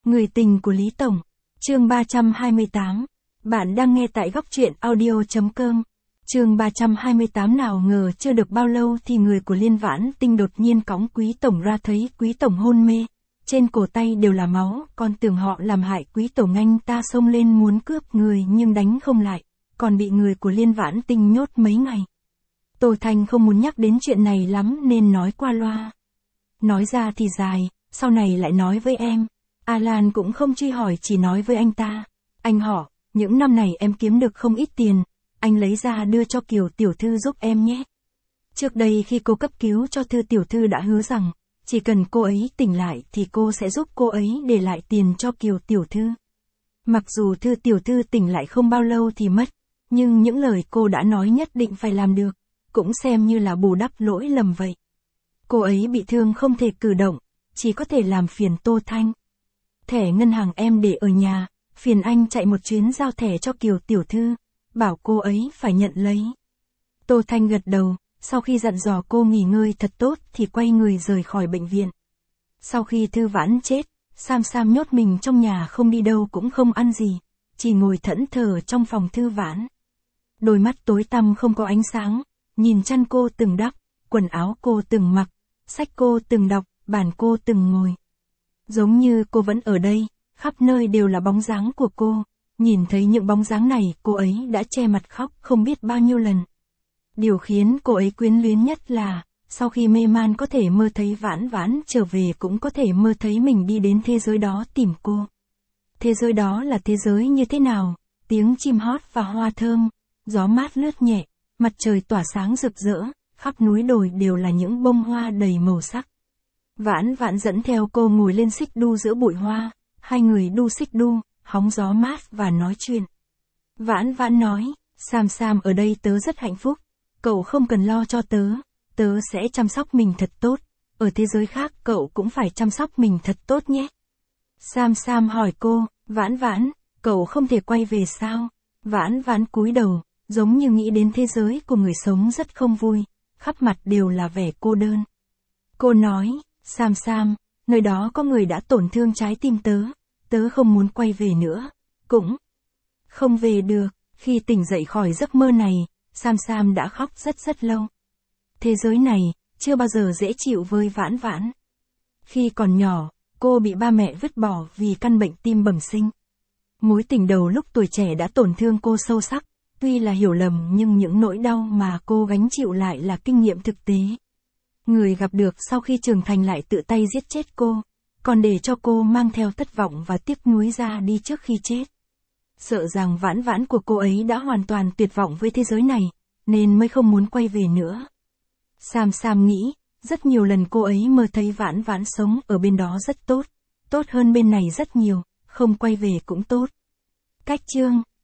Người tình của Lý Tổng. Chương 328. Bạn đang nghe tại góc truyện audio.com. Chương 328. Nào ngờ chưa được bao lâu thì người của Liên Vãn Tinh đột nhiên cõng Quý Tổng ra, thấy Quý Tổng hôn mê. Trên cổ tay đều là máu, còn tưởng họ làm hại Quý Tổng, anh ta xông lên muốn cướp người nhưng đánh không lại, còn bị người của Liên Vãn Tinh nhốt mấy ngày. Tô Thanh không muốn nhắc đến chuyện này lắm nên nói qua loa. Nói ra thì dài, sau này lại nói với em. Alan cũng không truy hỏi, chỉ nói với anh ta. Anh họ, những năm này em kiếm được không ít tiền, anh lấy ra đưa cho Kiều tiểu thư giúp em nhé. Trước đây khi cô cấp cứu cho Thư tiểu thư đã hứa rằng, chỉ cần cô ấy tỉnh lại thì cô sẽ giúp cô ấy để lại tiền cho Kiều tiểu thư. Mặc dù Thư tiểu thư tỉnh lại không bao lâu thì mất, nhưng những lời cô đã nói nhất định phải làm được, cũng xem như là bù đắp lỗi lầm vậy. Cô ấy bị thương không thể cử động, chỉ có thể làm phiền Tô Thanh. Thẻ ngân hàng em để ở nhà, phiền anh chạy một chuyến giao thẻ cho Kiều tiểu thư, bảo cô ấy phải nhận lấy. Tô Thanh gật đầu, sau khi dặn dò cô nghỉ ngơi thật tốt thì quay người rời khỏi bệnh viện. Sau khi Thư Vãn chết, Sam nhốt mình trong nhà không đi đâu cũng không ăn gì, chỉ ngồi thẫn thờ trong phòng Thư Vãn. Đôi mắt tối tăm không có ánh sáng, nhìn chăn cô từng đắp, quần áo cô từng mặc, sách cô từng đọc, bàn cô từng ngồi. Giống như cô vẫn ở đây, khắp nơi đều là bóng dáng của cô. Nhìn thấy những bóng dáng này, cô ấy đã che mặt khóc không biết bao nhiêu lần. Điều khiến cô ấy quyến luyến nhất là, sau khi mê man có thể mơ thấy Vãn Vãn trở về, cũng có thể mơ thấy mình đi đến thế giới đó tìm cô. Thế giới đó là thế giới như thế nào? Tiếng chim hót và hoa thơm, gió mát lướt nhẹ, mặt trời tỏa sáng rực rỡ, khắp núi đồi đều là những bông hoa đầy màu sắc. Vãn Vãn dẫn theo cô ngồi lên xích đu giữa bụi hoa, hai người đu xích đu, hóng gió mát và nói chuyện. Vãn Vãn nói, Sam ở đây tớ rất hạnh phúc, cậu không cần lo cho tớ sẽ chăm sóc mình thật tốt, ở thế giới khác cậu cũng phải chăm sóc mình thật tốt nhé. Sam hỏi cô, Vãn Vãn, cậu không thể quay về sao? Vãn Vãn cúi đầu, giống như nghĩ đến thế giới của người sống rất không vui, khắp mặt đều là vẻ cô đơn. Cô nói, Sam, nơi đó có người đã tổn thương trái tim tớ không muốn quay về nữa, cũng không về được. Khi tỉnh dậy khỏi giấc mơ này, Sam đã khóc rất lâu. Thế giới này, chưa bao giờ dễ chịu với Vãn Vãn. Khi còn nhỏ, cô bị ba mẹ vứt bỏ vì căn bệnh tim bẩm sinh. Mối tình đầu lúc tuổi trẻ đã tổn thương cô sâu sắc, tuy là hiểu lầm nhưng những nỗi đau mà cô gánh chịu lại là kinh nghiệm thực tế. Người gặp được sau khi trưởng thành lại tự tay giết chết cô, còn để cho cô mang theo thất vọng và tiếc nuối ra đi trước khi chết. Sợ rằng Vãn Vãn của cô ấy đã hoàn toàn tuyệt vọng với thế giới này, nên mới không muốn quay về nữa. Sam nghĩ, rất nhiều lần cô ấy mơ thấy Vãn Vãn sống ở bên đó rất tốt hơn bên này rất nhiều, không quay về cũng tốt. Cách chương